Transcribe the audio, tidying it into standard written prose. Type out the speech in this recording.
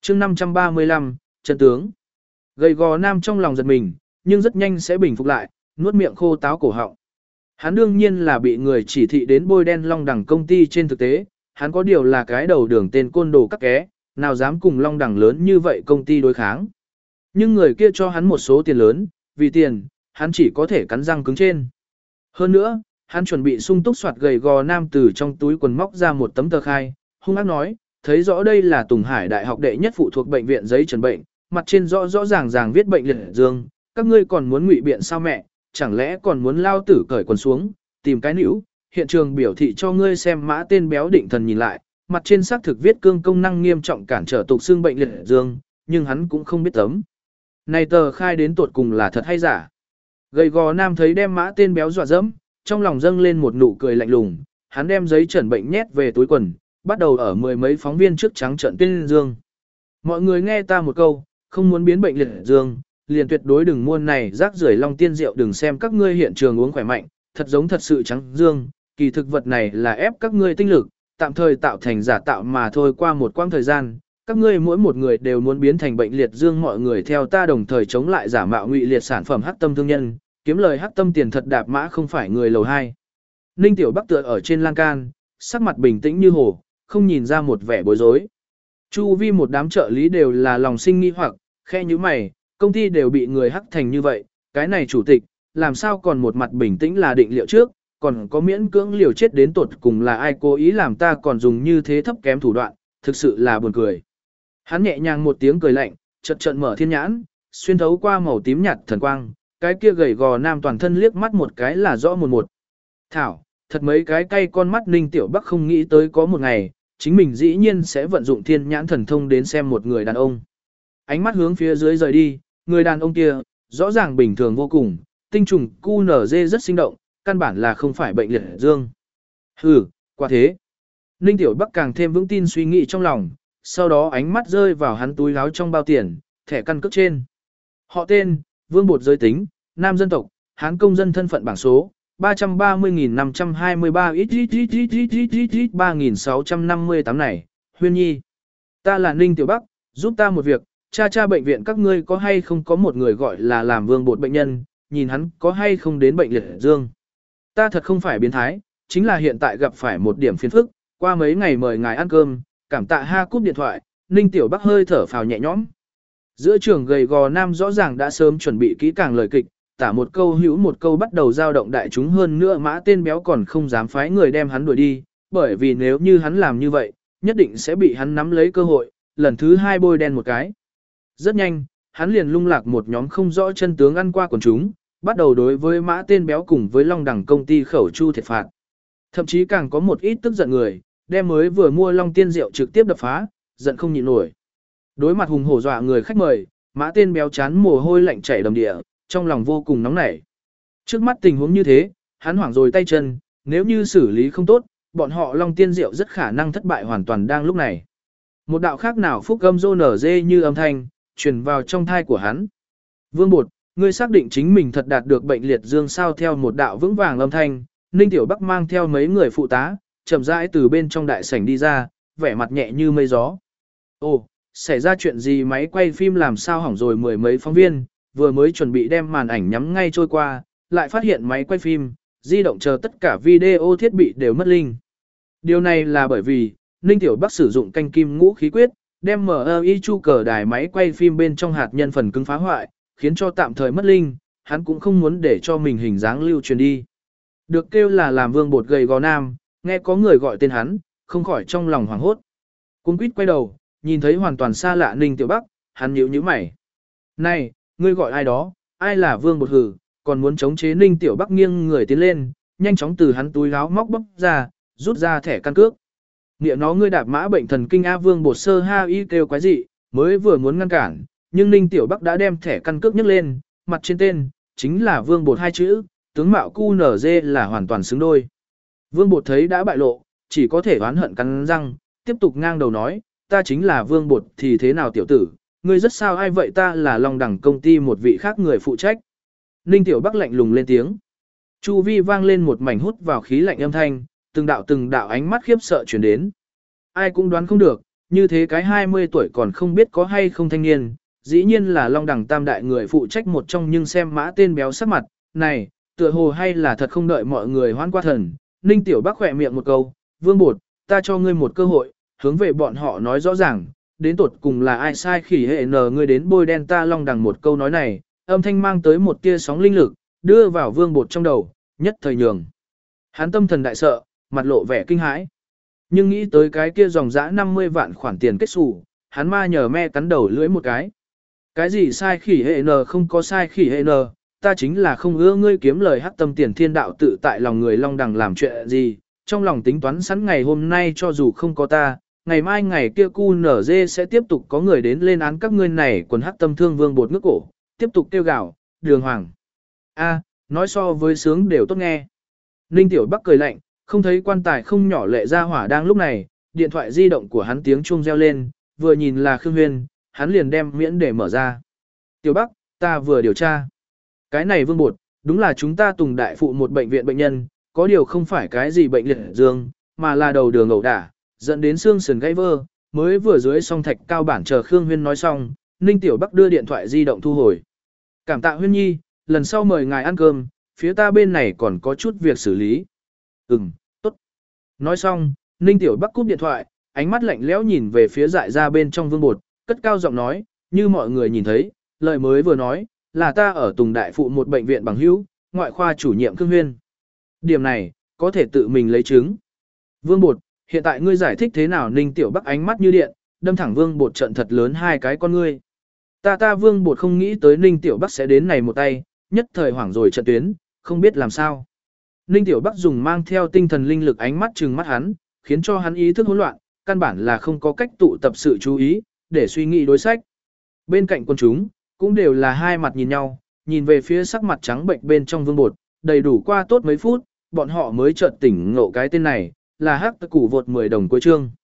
chương 535, chân tướng. Gầy gò nam trong lòng giật mình, nhưng rất nhanh sẽ bình phục lại, nuốt miệng khô táo cổ họng. Hắn đương nhiên là bị người chỉ thị đến bôi đen Long Đẳng công ty trên thực tế, hắn có điều là cái đầu đường tên côn đồ các ké, nào dám cùng Long Đẳng lớn như vậy công ty đối kháng. Nhưng người kia cho hắn một số tiền lớn, vì tiền, hắn chỉ có thể cắn răng cứng trên. Hơn nữa, hắn chuẩn bị sung túc soạt gầy gò nam từ trong túi quần móc ra một tấm tờ khai, hung ác nói, thấy rõ đây là Tùng Hải Đại học đệ nhất phụ thuộc bệnh viện giấy trần bệnh, mặt trên rõ rõ ràng ràng viết bệnh liệt dương, các ngươi còn muốn ngụy biện sao mẹ, chẳng lẽ còn muốn lao tử cởi quần xuống, tìm cái nữu, hiện trường biểu thị cho ngươi xem mã tên béo định thần nhìn lại, mặt trên xác thực viết cương công năng nghiêm trọng cản trở tục xương bệnh liệt dương, nhưng hắn cũng không biết tấm. Này tờ khai đến tột cùng là thật hay giả. Gầy gò nam thấy đem mã tên béo dọa dẫm, trong lòng dâng lên một nụ cười lạnh lùng, hắn đem giấy trần bệnh nhét về túi quần, bắt đầu ở mười mấy phóng viên trước trắng trợn tuyên dương. Mọi người nghe ta một câu, không muốn biến bệnh liệt dương, liền tuyệt đối đừng mua này rác rưởi Long Tiên rượu, đừng xem các ngươi hiện trường uống khỏe mạnh, thật giống thật sự trắng dương, kỳ thực vật này là ép các ngươi tinh lực, tạm thời tạo thành giả tạo mà thôi, qua một quãng thời gian, các ngươi mỗi một người đều muốn biến thành bệnh liệt dương, mọi người theo ta đồng thời chống lại giả mạo ngụy liệt sản phẩm hắc tâm thương nhân, kiếm lời hắc tâm tiền thật đạp mã không phải người lầu hai. Ninh Tiểu Bắc tựa ở trên lan can, sắc mặt bình tĩnh như hồ, không nhìn ra một vẻ bối rối. Chu vi một đám trợ lý đều là lòng sinh nghi hoặc, khe như mày, công ty đều bị người hắc thành như vậy, cái này chủ tịch, làm sao còn một mặt bình tĩnh là định liệu trước, còn có miễn cưỡng liều chết đến tột cùng là ai cố ý làm ta còn dùng như thế thấp kém thủ đoạn, thực sự là buồn cười. Hắn nhẹ nhàng một tiếng cười lạnh, chợt trận mở thiên nhãn, xuyên thấu qua màu tím nhạt thần quang, cái kia gầy gò nam toàn thân liếc mắt một cái là rõ một. Thảo, thật mấy cái cay con mắt Ninh Tiểu Bắc không nghĩ tới có một ngày, chính mình dĩ nhiên sẽ vận dụng thiên nhãn thần thông đến xem một người đàn ông. Ánh mắt hướng phía dưới rời đi, người đàn ông kia, rõ ràng bình thường vô cùng, tinh trùng QNZ rất sinh động, căn bản là không phải bệnh liệt dương. Hừ, quả thế. Ninh Tiểu Bắc càng thêm vững tin suy nghĩ trong lòng, sau đó ánh mắt rơi vào hắn túi áo trong bao tiền, thẻ căn cước trên. Họ tên, Vương Bột, giới tính, nam dân tộc, Hán công dân, thân phận bảng số, 330.523 ít 3658 này, Huyên Nhi. Ta là Ninh Tiểu Bắc, giúp ta một việc, cha bệnh viện các ngươi có hay không có một người gọi là làm Vương Bột bệnh nhân, nhìn hắn có hay không đến bệnh liệt dương. Ta thật không phải biến thái, chính là hiện tại gặp phải một điểm phiền phức, qua mấy ngày mời ngài ăn cơm, cảm tạ ha cúp điện thoại, Ninh Tiểu Bắc hơi thở phào nhẹ nhõm. Giữa trường gầy gò nam rõ ràng đã sớm chuẩn bị kỹ càng lời kịch, tả một câu hữu một câu bắt đầu giao động đại chúng, hơn nữa mã tên béo còn không dám phái người đem hắn đuổi đi, bởi vì nếu như hắn làm như vậy, nhất định sẽ bị hắn nắm lấy cơ hội, lần thứ hai bôi đen một cái. Rất nhanh, hắn liền lung lạc một nhóm không rõ chân tướng ăn qua quần chúng, bắt đầu đối với mã tên béo cùng với Long Đẳng công ty khẩu chu thiệt phạt. Thậm chí càng có một ít tức giận người, đem mới vừa mua Long Tiên rượu trực tiếp đập phá, giận không nhịn nổi. Đối mặt hùng hổ dọa người khách mời, mã tên béo chán mồ hôi lạnh chảy đầm địa, trong lòng vô cùng nóng nảy. Trước mắt tình huống như thế, hắn hoảng rồi tay chân, nếu như xử lý không tốt, bọn họ Long Tiên rượu rất khả năng thất bại hoàn toàn đang lúc này. Một đạo khác nào phúc âm rô nở dê như âm thanh, truyền vào trong thai của hắn. Vương Bột, ngươi xác định chính mình thật đạt được bệnh liệt dương sao? Theo một đạo vững vàng âm thanh, Ninh Tiểu Bắc mang theo mấy người phụ tá, chậm rãi từ bên trong đại sảnh đi ra, vẻ mặt nhẹ như mây gió. Ồ, xảy ra chuyện gì? Máy quay phim làm sao hỏng rồi? Mười mấy phóng viên vừa mới chuẩn bị đem màn ảnh nhắm ngay trôi qua, lại phát hiện máy quay phim, di động chờ tất cả video thiết bị đều mất linh. Điều này là bởi vì Ninh Tiểu Bắc sử dụng canh kim ngũ khí quyết, đem MI chu cờ đài máy quay phim bên trong hạt nhân phần cứng phá hoại, khiến cho tạm thời mất linh, hắn cũng không muốn để cho mình hình dáng lưu truyền đi. Được kêu là làm Vương Bột gầy gò nam, nghe có người gọi tên hắn, không khỏi trong lòng hoảng hốt. Cuống quýt quay đầu, nhìn thấy hoàn toàn xa lạ Ninh Tiểu Bắc, hắn nhíu nhíu mày. Này, ngươi gọi ai đó? Ai là Vương Bột hử? Còn muốn chống chế? Ninh Tiểu Bắc nghiêng người tiến lên, nhanh chóng từ hắn túi áo móc bóc ra, rút ra thẻ căn cước. Nghĩa nó ngươi đạp mã bệnh thần kinh A. Vương Bột sơ ha y kêu quái dị, mới vừa muốn ngăn cản, nhưng Ninh Tiểu Bắc đã đem thẻ căn cước nhấc lên, mặt trên tên, chính là Vương Bột hai chữ, tướng mạo QNZ là hoàn toàn xứng đôi. Vương Bột thấy đã bại lộ, chỉ có thể oán hận cắn răng, tiếp tục ngang đầu nói, ta chính là Vương Bột thì thế nào tiểu tử, ngươi rất sao ai vậy? Ta là Long Đẳng công ty một vị khác người phụ trách. Ninh Tiểu Bắc lạnh lùng lên tiếng. Chu vi vang lên một mảnh hút vào khí lạnh âm thanh, từng đạo ánh mắt khiếp sợ truyền đến. Ai cũng đoán không được, như thế cái 20 tuổi còn không biết có hay không thanh niên, dĩ nhiên là Long Đằng tam đại người phụ trách một trong, nhưng xem mã tên béo sắc mặt, này, tựa hồ hay là thật không đợi mọi người hoan qua thần. Ninh Tiểu Bắc khỏe miệng một câu, Vương Bột, ta cho ngươi một cơ hội, hướng về bọn họ nói rõ ràng, đến tột cùng là ai sai khỉ hệ nờ ngươi đến bôi đen ta Long Đằng. Một câu nói này, âm thanh mang tới một tia sóng linh lực, đưa vào Vương Bột trong đầu, nhất thời nhường. Hắn tâm thần đại sợ, mặt lộ vẻ kinh hãi. Nhưng nghĩ tới cái kia dòng dã 50 vạn khoản tiền kết xù, hắn ma nhờ me cắn đầu lưỡi một cái. Cái gì sai khỉ hệ nờ, không có sai khỉ hệ nờ, ta chính là không ưa ngươi kiếm lời hắc tâm tiền thiên đạo tự tại lòng người Long Đằng làm chuyện gì, trong lòng tính toán sẵn ngày hôm nay cho dù không có ta, ngày mai ngày kia cu nở dê sẽ tiếp tục có người đến lên án các ngươi này. Quần hắc tâm thương Vương Bột ngước cổ, tiếp tục kêu gào, Đường Hoàng. A, nói so với sướng đều tốt nghe. Ninh Tiểu Bắc cười lạnh, không thấy quan tài không nhỏ lệ ra hỏa đang lúc này, điện thoại di động của hắn tiếng chuông reo lên, vừa nhìn là Khương Huyên, hắn liền đem miễn để mở ra. Tiểu Bắc, ta vừa điều tra. Cái này Vương Bột, đúng là chúng ta Tùng Đại Phụ một bệnh viện bệnh nhân, có điều không phải cái gì bệnh liệt dương, mà là đầu đường ẩu đả, dẫn đến xương sườn gãy vỡ, mới vừa dưới song thạch cao bản. Chờ Khương Huyên nói xong, Ninh Tiểu Bắc đưa điện thoại di động thu hồi. Cảm tạ Huyên Nhi, lần sau mời ngài ăn cơm, phía ta bên này còn có chút việc xử lý. Tốt. Nói xong, Ninh Tiểu Bắc cúp điện thoại, ánh mắt lạnh lẽo nhìn về phía dại ra bên trong Vương Bột, cất cao giọng nói, như mọi người nhìn thấy, lời mới vừa nói, là ta ở Tùng Đại Phụ một bệnh viện bằng hữu, ngoại khoa chủ nhiệm Khương Huyên. Điểm này, có thể tự mình lấy chứng. Vương Bột, hiện tại ngươi giải thích thế nào? Ninh Tiểu Bắc ánh mắt như điện, đâm thẳng Vương Bột trận thật lớn hai cái con ngươi. Ta Vương Bột không nghĩ tới Ninh Tiểu Bắc sẽ đến này một tay, nhất thời hoảng rồi trận tuyến, không biết làm sao. Ninh Tiểu Bắc dùng mang theo tinh thần linh lực ánh mắt trừng mắt hắn, khiến cho hắn ý thức hỗn loạn, căn bản là không có cách tụ tập sự chú ý, để suy nghĩ đối sách. Bên cạnh quân chúng, cũng đều là hai mặt nhìn nhau, nhìn về phía sắc mặt trắng bệnh bên trong Vương Bột, đầy đủ qua tốt mấy phút, bọn họ mới chợt tỉnh ngộ cái tên này, là hắc củ vột 10 đồng cuối chương.